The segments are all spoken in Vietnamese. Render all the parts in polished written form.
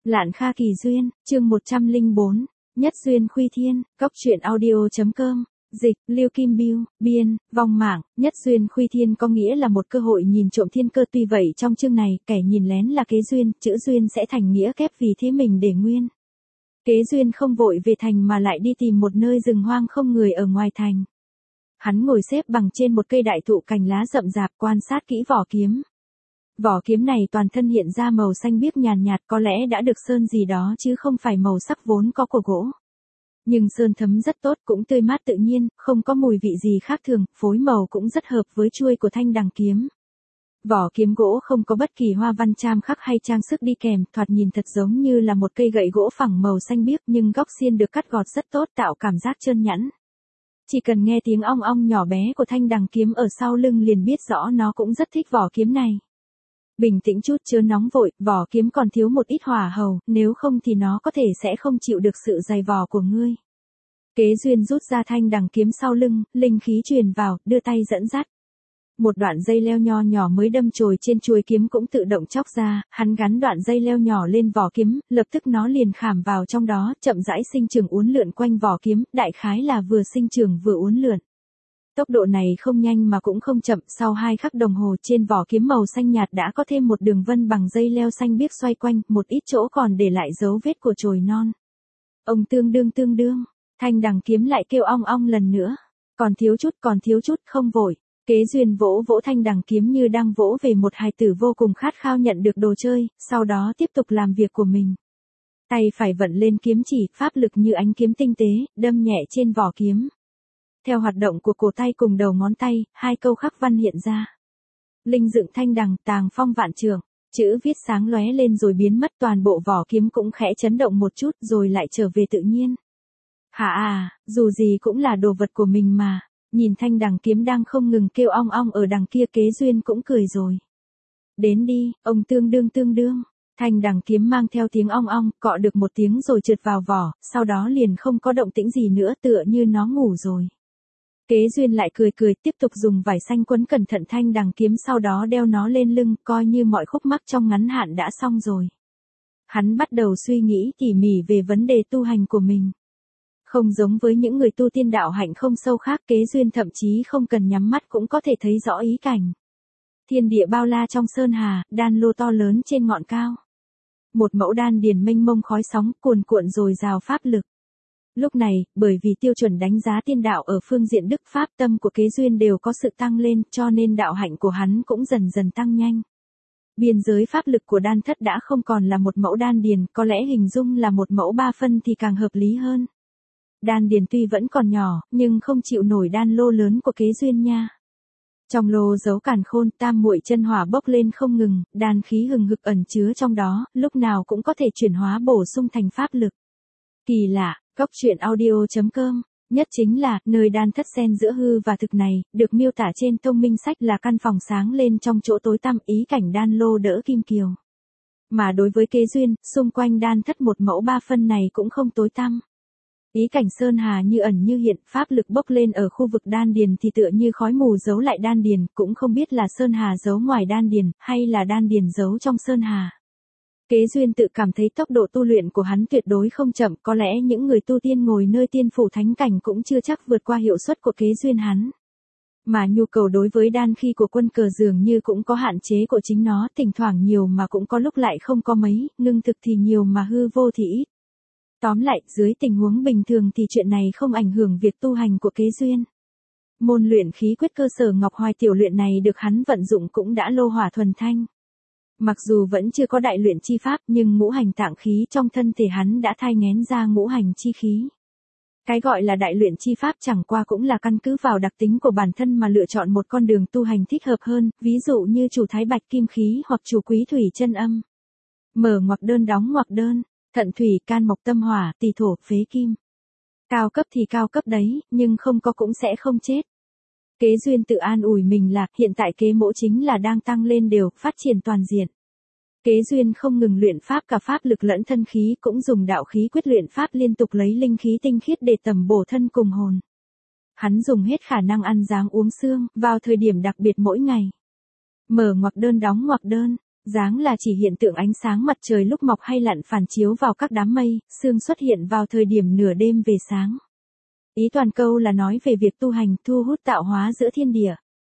Lạn Kha Kỳ Duyên, chương 104, Nhất Duyên Khuy Thiên, Cốc truyện audio.com, dịch, Lưu Kim Biêu, biên, vong mạng, Nhất Duyên Khuy Thiên có nghĩa là một cơ hội nhìn trộm thiên cơ, tuy vậy trong chương này, kẻ nhìn lén là kế duyên, chữ duyên sẽ thành nghĩa kép vì thế mình để nguyên. Kế duyên không vội về thành mà lại đi tìm một nơi rừng hoang không người ở ngoài thành. Hắn ngồi xếp bằng trên một cây đại thụ cành lá rậm rạp quan sát kỹ vỏ kiếm. Vỏ kiếm này toàn thân hiện ra màu xanh biếc nhàn nhạt, có lẽ đã được sơn gì đó chứ không phải màu sắc vốn có của gỗ. Nhưng sơn thấm rất tốt, cũng tươi mát tự nhiên, không có mùi vị gì khác thường, phối màu cũng rất hợp với chuôi của thanh đằng kiếm. Vỏ kiếm gỗ không có bất kỳ hoa văn chạm khắc hay trang sức đi kèm, thoạt nhìn thật giống như là một cây gậy gỗ phẳng màu xanh biếc, nhưng góc xiên được cắt gọt rất tốt, tạo cảm giác trơn nhẵn. Chỉ cần nghe tiếng ong ong nhỏ bé của thanh đằng kiếm ở sau lưng liền biết rõ nó cũng rất thích vỏ kiếm này. Bình tĩnh chút, chớ nóng vội, vỏ kiếm còn thiếu một ít hỏa hầu, nếu không thì nó có thể sẽ không chịu được sự dày vò của ngươi. Kế duyên rút ra thanh đằng kiếm sau lưng, linh khí truyền vào, đưa tay dẫn dắt. Một đoạn dây leo nho nhỏ mới đâm chồi trên chuôi kiếm cũng tự động chóc ra, hắn gắn đoạn dây leo nhỏ lên vỏ kiếm, lập tức nó liền khảm vào trong đó, chậm rãi sinh trưởng uốn lượn quanh vỏ kiếm, đại khái là vừa sinh trưởng vừa uốn lượn. Tốc độ này không nhanh mà cũng không chậm, sau 2 khắc đồng hồ trên vỏ kiếm màu xanh nhạt đã có thêm một đường vân bằng dây leo xanh biếc xoay quanh, một ít chỗ còn để lại dấu vết của chồi non. Ông tương đương, thanh đằng kiếm lại kêu ong ong lần nữa. Còn thiếu chút, không vội. Kế duyên vỗ vỗ thanh đằng kiếm như đang vỗ về một hài tử vô cùng khát khao nhận được đồ chơi, sau đó tiếp tục làm việc của mình. Tay phải vận lên kiếm chỉ, pháp lực như ánh kiếm tinh tế, đâm nhẹ trên vỏ kiếm. Theo hoạt động của cổ tay cùng đầu ngón tay, 2 câu khắc văn hiện ra. Linh dựng thanh đằng, tàng phong vạn trường, chữ viết sáng lóe lên rồi biến mất, toàn bộ vỏ kiếm cũng khẽ chấn động một chút rồi lại trở về tự nhiên. Dù gì cũng là đồ vật của mình mà. Nhìn thanh đằng kiếm đang không ngừng kêu ong ong ở đằng kia, kế duyên cũng cười rồi. Đến đi, ông tương đương. Thanh đằng kiếm mang theo tiếng ong ong, cọ được một tiếng rồi trượt vào vỏ, sau đó liền không có động tĩnh gì nữa, tựa như nó ngủ rồi. Kế duyên lại cười, tiếp tục dùng vải xanh quấn cẩn thận thanh đằng kiếm, sau đó đeo nó lên lưng, coi như mọi khúc mắc trong ngắn hạn đã xong rồi. Hắn bắt đầu suy nghĩ tỉ mỉ về vấn đề tu hành của mình. Không giống với những người tu tiên đạo hạnh không sâu khác, kế duyên thậm chí không cần nhắm mắt cũng có thể thấy rõ ý cảnh. Thiên địa bao la trong sơn hà, đan lô to lớn trên ngọn cao. Một mẫu đan điền mênh mông khói sóng, cuồn cuộn dồi dào pháp lực. Lúc này, bởi vì tiêu chuẩn đánh giá tiên đạo ở phương diện đức pháp tâm của kế duyên đều có sự tăng lên, cho nên đạo hạnh của hắn cũng dần dần tăng nhanh. Biên giới pháp lực của đan thất đã không còn là một mẫu đan điền, có lẽ hình dung là một mẫu 3 phân thì càng hợp lý hơn. Đan điền tuy vẫn còn nhỏ, nhưng không chịu nổi đan lô lớn của kế duyên nha. Trong lô giấu càn khôn, tam muội chân hỏa bốc lên không ngừng, đan khí hừng hực ẩn chứa trong đó, lúc nào cũng có thể chuyển hóa bổ sung thành pháp lực. Kỳ lạ, Cốc truyện audio.com, nhất chính là, nơi đan thất xen giữa hư và thực này, được miêu tả trên Thông Minh Sách là căn phòng sáng lên trong chỗ tối tăm, ý cảnh đan lô đỡ kim kiều. Mà đối với kế duyên, xung quanh đan thất một mẫu 3 phân này cũng không tối tăm. Ý cảnh sơn hà như ẩn như hiện, pháp lực bốc lên ở khu vực đan điền thì tựa như khói mù giấu lại đan điền, cũng không biết là sơn hà giấu ngoài đan điền, hay là đan điền giấu trong sơn hà. Kế duyên tự cảm thấy tốc độ tu luyện của hắn tuyệt đối không chậm, có lẽ những người tu tiên ngồi nơi tiên phủ thánh cảnh cũng chưa chắc vượt qua hiệu suất của kế duyên hắn. Mà nhu cầu đối với đan khí của quân cờ dường như cũng có hạn chế của chính nó, thỉnh thoảng nhiều mà cũng có lúc lại không có mấy, ngưng thực thì nhiều mà hư vô thì ít. Tóm lại, dưới tình huống bình thường thì chuyện này không ảnh hưởng việc tu hành của kế duyên. Môn luyện khí quyết cơ sở Ngọc Hoài tiểu luyện này được hắn vận dụng cũng đã lô hỏa thuần thanh. Mặc dù vẫn chưa có đại luyện chi pháp, nhưng ngũ hành tạng khí trong thân thể hắn đã thai nghén ra ngũ hành chi khí. Cái gọi là đại luyện chi pháp chẳng qua cũng là căn cứ vào đặc tính của bản thân mà lựa chọn một con đường tu hành thích hợp hơn, ví dụ như chủ thái bạch kim khí hoặc chủ quý thủy chân âm. Mở ngoặc đơn đóng ngoặc đơn, thận thủy can mộc tâm hỏa, tỳ thổ phế kim. Cao cấp thì cao cấp đấy, nhưng không có cũng sẽ không chết. Kế duyên tự an ủi mình là, hiện tại kế mỗ chính là đang tăng lên đều, phát triển toàn diện. Kế duyên không ngừng luyện pháp, cả pháp lực lẫn thân khí, cũng dùng đạo khí quyết luyện pháp liên tục lấy linh khí tinh khiết để tầm bổ thân cùng hồn. Hắn dùng hết khả năng ăn ráng uống xương, vào thời điểm đặc biệt mỗi ngày. Mở ngoặc đơn đóng ngoặc đơn, Dáng là chỉ hiện tượng ánh sáng mặt trời lúc mọc hay lặn phản chiếu vào các đám mây, sương xuất hiện vào thời điểm nửa đêm về sáng. Ý toàn câu là nói về việc tu hành, thu hút tạo hóa giữa thiên địa.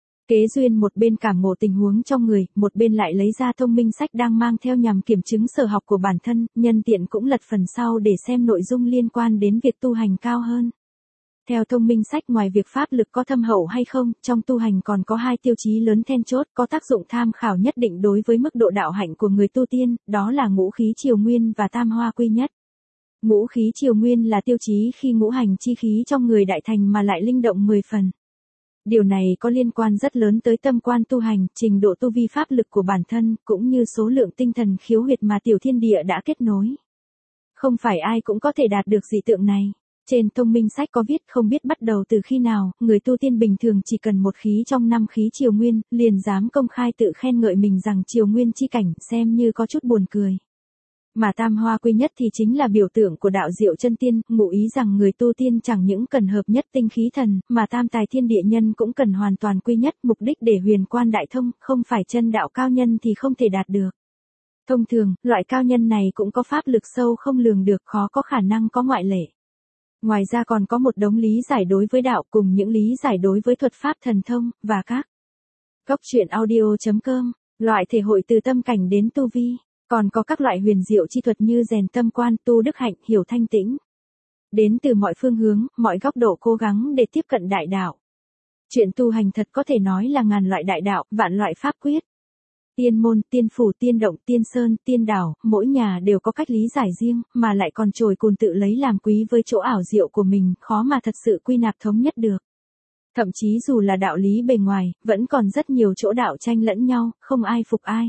Kế duyên một bên cảm ngộ tình huống trong người, một bên lại lấy ra thông minh sách đang mang theo nhằm kiểm chứng sở học của bản thân, nhân tiện cũng lật phần sau để xem nội dung liên quan đến việc tu hành cao hơn. Theo thông minh sách, ngoài việc pháp lực có thâm hậu hay không, trong tu hành còn có hai tiêu chí lớn then chốt có tác dụng tham khảo nhất định đối với mức độ đạo hạnh của người tu tiên, đó là ngũ khí triều nguyên và tam hoa quy nhất. Ngũ khí triều nguyên là tiêu chí khi ngũ hành chi khí trong người đại thành mà lại linh động 10 phần. Điều này có liên quan rất lớn tới tâm quan tu hành, trình độ tu vi pháp lực của bản thân, cũng như số lượng tinh thần khiếu huyệt mà tiểu thiên địa đã kết nối. Không phải ai cũng có thể đạt được dị tượng này. Trên thông minh sách có viết không biết bắt đầu từ khi nào, người tu tiên bình thường chỉ cần một khí trong 5 khí triều nguyên, liền dám công khai tự khen ngợi mình rằng triều nguyên chi cảnh, xem như có chút buồn cười. Mà tam hoa quy nhất thì chính là biểu tượng của đạo diệu chân tiên, ngụ ý rằng người tu tiên chẳng những cần hợp nhất tinh khí thần, mà tam tài thiên địa nhân cũng cần hoàn toàn quy nhất, mục đích để huyền quan đại thông, không phải chân đạo cao nhân thì không thể đạt được. Thông thường, loại cao nhân này cũng có pháp lực sâu không lường được, khó có khả năng có ngoại lệ. Ngoài ra còn có một đống lý giải đối với đạo cùng những lý giải đối với thuật pháp thần thông, và các góc truyện audio.com, loại thể hội từ tâm cảnh đến tu vi. Còn có các loại huyền diệu chi thuật như rèn tâm quan, tu đức hạnh, hiểu thanh tĩnh. Đến từ mọi phương hướng, mọi góc độ cố gắng để tiếp cận đại đạo. Chuyện tu hành thật có thể nói là ngàn loại đại đạo, vạn loại pháp quyết. Tiên môn, tiên phủ, tiên động, tiên sơn, tiên đảo, mỗi nhà đều có cách lý giải riêng, mà lại còn trồi cùn tự lấy làm quý với chỗ ảo diệu của mình, khó mà thật sự quy nạp thống nhất được. Thậm chí dù là đạo lý bề ngoài, vẫn còn rất nhiều chỗ đạo tranh lẫn nhau, không ai phục ai.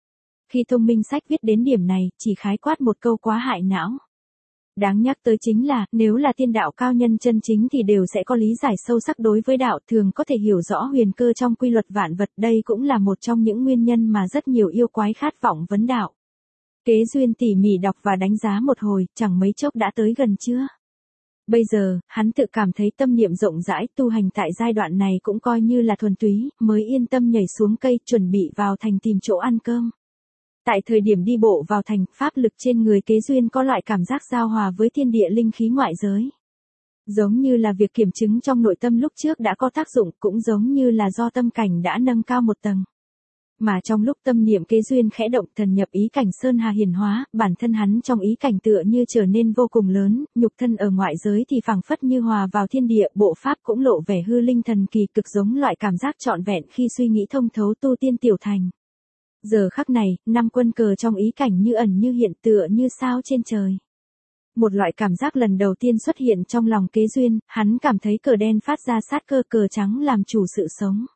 Khi thông minh sách viết đến điểm này, chỉ khái quát một câu quá hại não. Đáng nhắc tới chính là, nếu là tiên đạo cao nhân chân chính thì đều sẽ có lý giải sâu sắc đối với đạo, thường có thể hiểu rõ huyền cơ trong quy luật vạn vật, đây cũng là một trong những nguyên nhân mà rất nhiều yêu quái khát vọng vấn đạo. Kế duyên tỉ mỉ đọc và đánh giá một hồi, chẳng mấy chốc đã tới gần trưa. Bây giờ, hắn tự cảm thấy tâm niệm rộng rãi, tu hành tại giai đoạn này cũng coi như là thuần túy, mới yên tâm nhảy xuống cây, chuẩn bị vào thành tìm chỗ ăn cơm. Tại thời điểm đi bộ vào thành, pháp lực trên người kế duyên có loại cảm giác giao hòa với thiên địa linh khí ngoại giới. Giống như là việc kiểm chứng trong nội tâm lúc trước đã có tác dụng, cũng giống như là do tâm cảnh đã nâng cao một tầng. Mà trong lúc tâm niệm kế duyên khẽ động, thần nhập ý cảnh sơn hà hiển hóa, bản thân hắn trong ý cảnh tựa như trở nên vô cùng lớn, nhục thân ở ngoại giới thì phảng phất như hòa vào thiên địa, bộ pháp cũng lộ vẻ hư linh thần kỳ, cực giống loại cảm giác trọn vẹn khi suy nghĩ thông thấu tu tiên tiểu thành. Giờ khắc này, 5 quân cờ trong ý cảnh như ẩn như hiện, tựa như sao trên trời. Một loại cảm giác lần đầu tiên xuất hiện trong lòng kế duyên, hắn cảm thấy cờ đen phát ra sát cơ, cờ trắng làm chủ sự sống.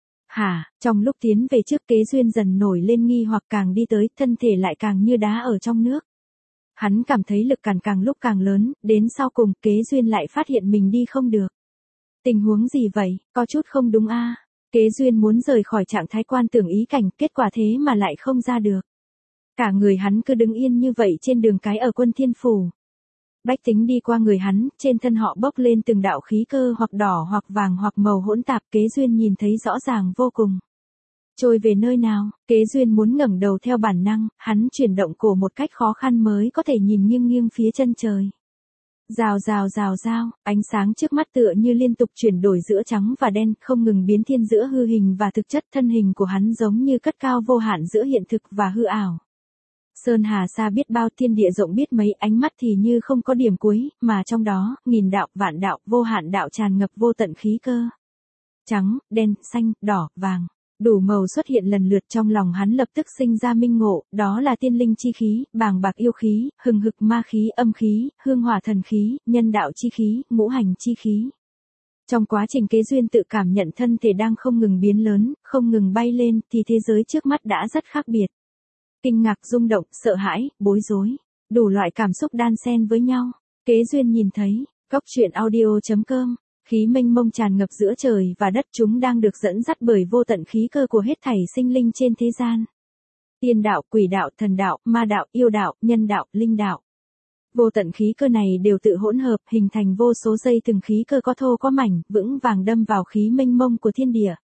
Trong lúc tiến về trước, kế duyên dần nổi lên nghi hoặc, càng đi tới, thân thể lại càng như đá ở trong nước. Hắn cảm thấy lực cản càng lúc càng lớn, đến sau cùng, kế duyên lại phát hiện mình đi không được. Tình huống gì vậy, có chút không đúng a. Kế duyên muốn rời khỏi trạng thái quan tưởng ý cảnh, kết quả thế mà lại không ra được. Cả người hắn cứ đứng yên như vậy trên đường cái ở Quân Thiên Phủ. Bách tính đi qua người hắn, trên thân họ bốc lên từng đạo khí cơ hoặc đỏ hoặc vàng hoặc màu hỗn tạp, kế duyên nhìn thấy rõ ràng vô cùng. Trôi về nơi nào, kế duyên muốn ngẩng đầu theo bản năng, hắn chuyển động cổ một cách khó khăn mới có thể nhìn nghiêng nghiêng phía chân trời. Rào rào rào rào, ánh sáng trước mắt tựa như liên tục chuyển đổi giữa trắng và đen, không ngừng biến thiên giữa hư hình và thực chất, thân hình của hắn giống như cất cao vô hạn giữa hiện thực và hư ảo. Sơn hà xa biết bao, thiên địa rộng biết mấy, ánh mắt thì như không có điểm cuối, mà trong đó, nghìn đạo, vạn đạo, vô hạn đạo tràn ngập vô tận khí cơ. Trắng, đen, xanh, đỏ, vàng. Đủ màu xuất hiện lần lượt trong lòng hắn, lập tức sinh ra minh ngộ, đó là tiên linh chi khí, bàng bạc yêu khí, hừng hực ma khí, âm khí, hương hỏa thần khí, nhân đạo chi khí, ngũ hành chi khí. Trong quá trình kế duyên tự cảm nhận thân thể đang không ngừng biến lớn, không ngừng bay lên, thì thế giới trước mắt đã rất khác biệt. Kinh ngạc, rung động, sợ hãi, bối rối, đủ loại cảm xúc đan xen với nhau. Kế duyên nhìn thấy, góc truyện audio.com. Khí mênh mông tràn ngập giữa trời và đất, chúng đang được dẫn dắt bởi vô tận khí cơ của hết thảy sinh linh trên thế gian. Tiên đạo, quỷ đạo, thần đạo, ma đạo, yêu đạo, nhân đạo, linh đạo. Vô tận khí cơ này đều tự hỗn hợp, hình thành vô số dây từng khí cơ có thô có mảnh, vững vàng đâm vào khí mênh mông của thiên địa.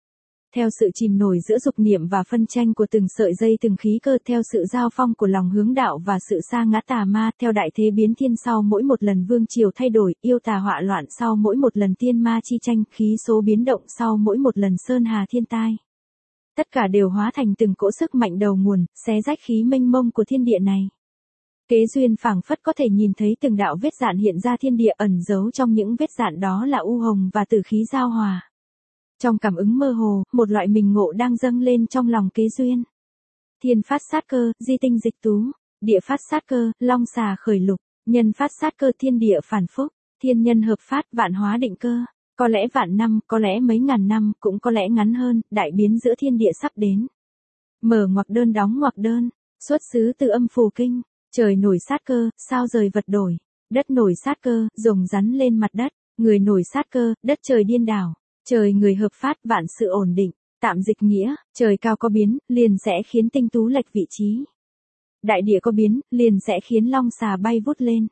Theo sự chìm nổi giữa dục niệm và phân tranh của từng sợi dây từng khí cơ, theo sự giao phong của lòng hướng đạo và sự sa ngã tà ma, theo đại thế biến thiên sau mỗi một lần vương triều thay đổi, yêu tà họa loạn sau mỗi một lần tiên ma chi tranh, khí số biến động sau mỗi một lần sơn hà thiên tai. Tất cả đều hóa thành từng cỗ sức mạnh đầu nguồn, xé rách khí mênh mông của thiên địa này. Kế duyên phảng phất có thể nhìn thấy từng đạo vết dạn hiện ra thiên địa, ẩn giấu trong những vết dạn đó là u hồng và tử khí giao hòa. Trong cảm ứng mơ hồ, một loại mình ngộ đang dâng lên trong lòng Kế duyên. Thiên phát sát cơ, di tinh dịch tú; địa phát sát cơ, long xà khởi lục; nhân phát sát cơ, thiên địa phản phúc; thiên nhân hợp phát, vạn hóa định cơ. Có lẽ vạn năm, có lẽ mấy ngàn năm, cũng có lẽ ngắn hơn, đại biến giữa thiên địa sắp đến. Mở ngoặc đơn đóng ngoặc đơn, xuất xứ từ âm phù kinh. Trời nổi sát cơ, sao rời vật đổi; đất nổi sát cơ, rồng rắn lên mặt đất; người nổi sát cơ, đất trời điên đảo; trời người hợp phát, vạn sự ổn định. Tạm dịch nghĩa, trời cao có biến, liền sẽ khiến tinh tú lệch vị trí. Đại địa có biến, liền sẽ khiến long xà bay vút lên.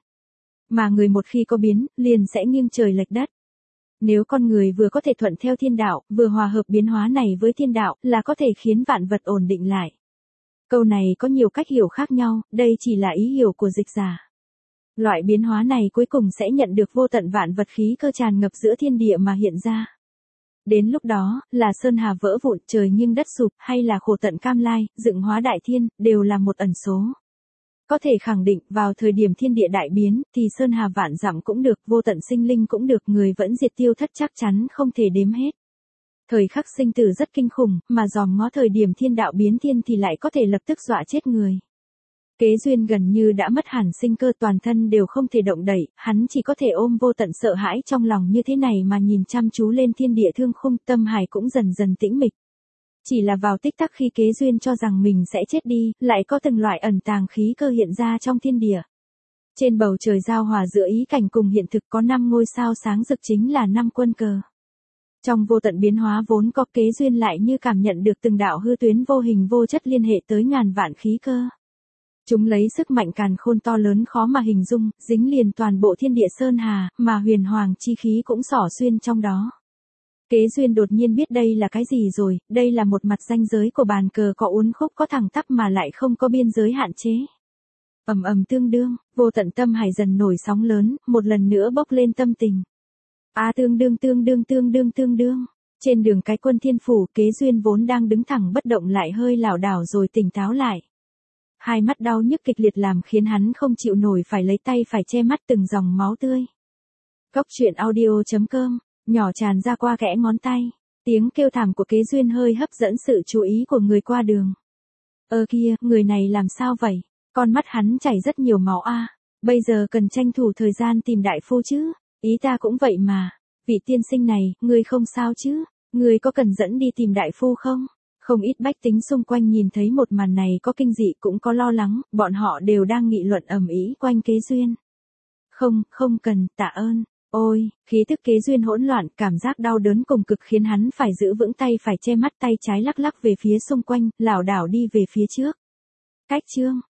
Mà người một khi có biến, liền sẽ nghiêng trời lệch đất. Nếu con người vừa có thể thuận theo thiên đạo, vừa hòa hợp biến hóa này với thiên đạo, là có thể khiến vạn vật ổn định lại. Câu này có nhiều cách hiểu khác nhau, đây chỉ là ý hiểu của dịch giả. Loại biến hóa này cuối cùng sẽ nhận được vô tận vạn vật khí cơ tràn ngập giữa thiên địa mà hiện ra. Đến lúc đó, là sơn hà vỡ vụn, trời nghiêng đất sụp, hay là khổ tận cam lai, dựng hóa đại thiên, đều là một ẩn số. Có thể khẳng định, vào thời điểm thiên địa đại biến, thì sơn hà vạn dặm cũng được, vô tận sinh linh cũng được, người vẫn diệt tiêu thất chắc chắn không thể đếm hết. Thời khắc sinh tử rất kinh khủng, mà dòm ngó thời điểm thiên đạo biến thiên thì lại có thể lập tức dọa chết người. Kế duyên gần như đã mất hẳn sinh cơ, toàn thân đều không thể động đậy, hắn chỉ có thể ôm vô tận sợ hãi trong lòng như thế này mà nhìn chăm chú lên thiên địa thương khung, tâm hải cũng dần dần tĩnh mịch. Chỉ là vào tích tắc khi Kế duyên cho rằng mình sẽ chết đi, lại có từng loại ẩn tàng khí cơ hiện ra trong thiên địa. Trên bầu trời giao hòa giữa ý cảnh cùng hiện thực có 5 ngôi sao sáng rực, chính là 5 quân cờ. Trong vô tận biến hóa vốn có, Kế duyên lại như cảm nhận được từng đạo hư tuyến vô hình vô chất liên hệ tới ngàn vạn khí cơ. Chúng lấy sức mạnh càn khôn to lớn khó mà hình dung, dính liền toàn bộ thiên địa sơn hà, mà huyền hoàng chi khí cũng xỏ xuyên trong đó. Kế duyên đột nhiên biết đây là cái gì rồi, đây là một mặt ranh giới của bàn cờ, có uốn khúc, có thẳng tắp mà lại không có biên giới hạn chế. Ầm ầm tương đương, vô tận tâm hải dần nổi sóng lớn, một lần nữa bốc lên tâm tình. Tương đương tương đương tương đương tương đương. Trên đường cái quân thiên phủ, Kế duyên vốn đang đứng thẳng bất động lại hơi lảo đảo rồi tỉnh táo lại. Hai mắt đau nhức kịch liệt làm khiến hắn không chịu nổi phải lấy tay phải che mắt từng dòng máu tươi. Cốc truyện audio.com, nhỏ tràn ra qua kẽ ngón tay. Tiếng kêu thảm của Kế duyên hơi hấp dẫn sự chú ý của người qua đường. Kia, người này làm sao vậy? Con mắt hắn chảy rất nhiều máu a. Bây giờ cần tranh thủ thời gian tìm đại phu chứ. Ý ta cũng vậy mà. Vị tiên sinh này, ngươi không sao chứ? Ngươi có cần dẫn đi tìm đại phu không? Không ít bách tính xung quanh nhìn thấy một màn này có kinh dị cũng có lo lắng, bọn họ đều đang nghị luận ầm ĩ quanh Kế duyên. Không cần, tạ ơn. Ôi, khí tức Kế duyên hỗn loạn, cảm giác đau đớn cùng cực khiến hắn phải giữ vững tay phải che mắt, tay trái lắc lắc về phía xung quanh, lảo đảo đi về phía trước. Cách chương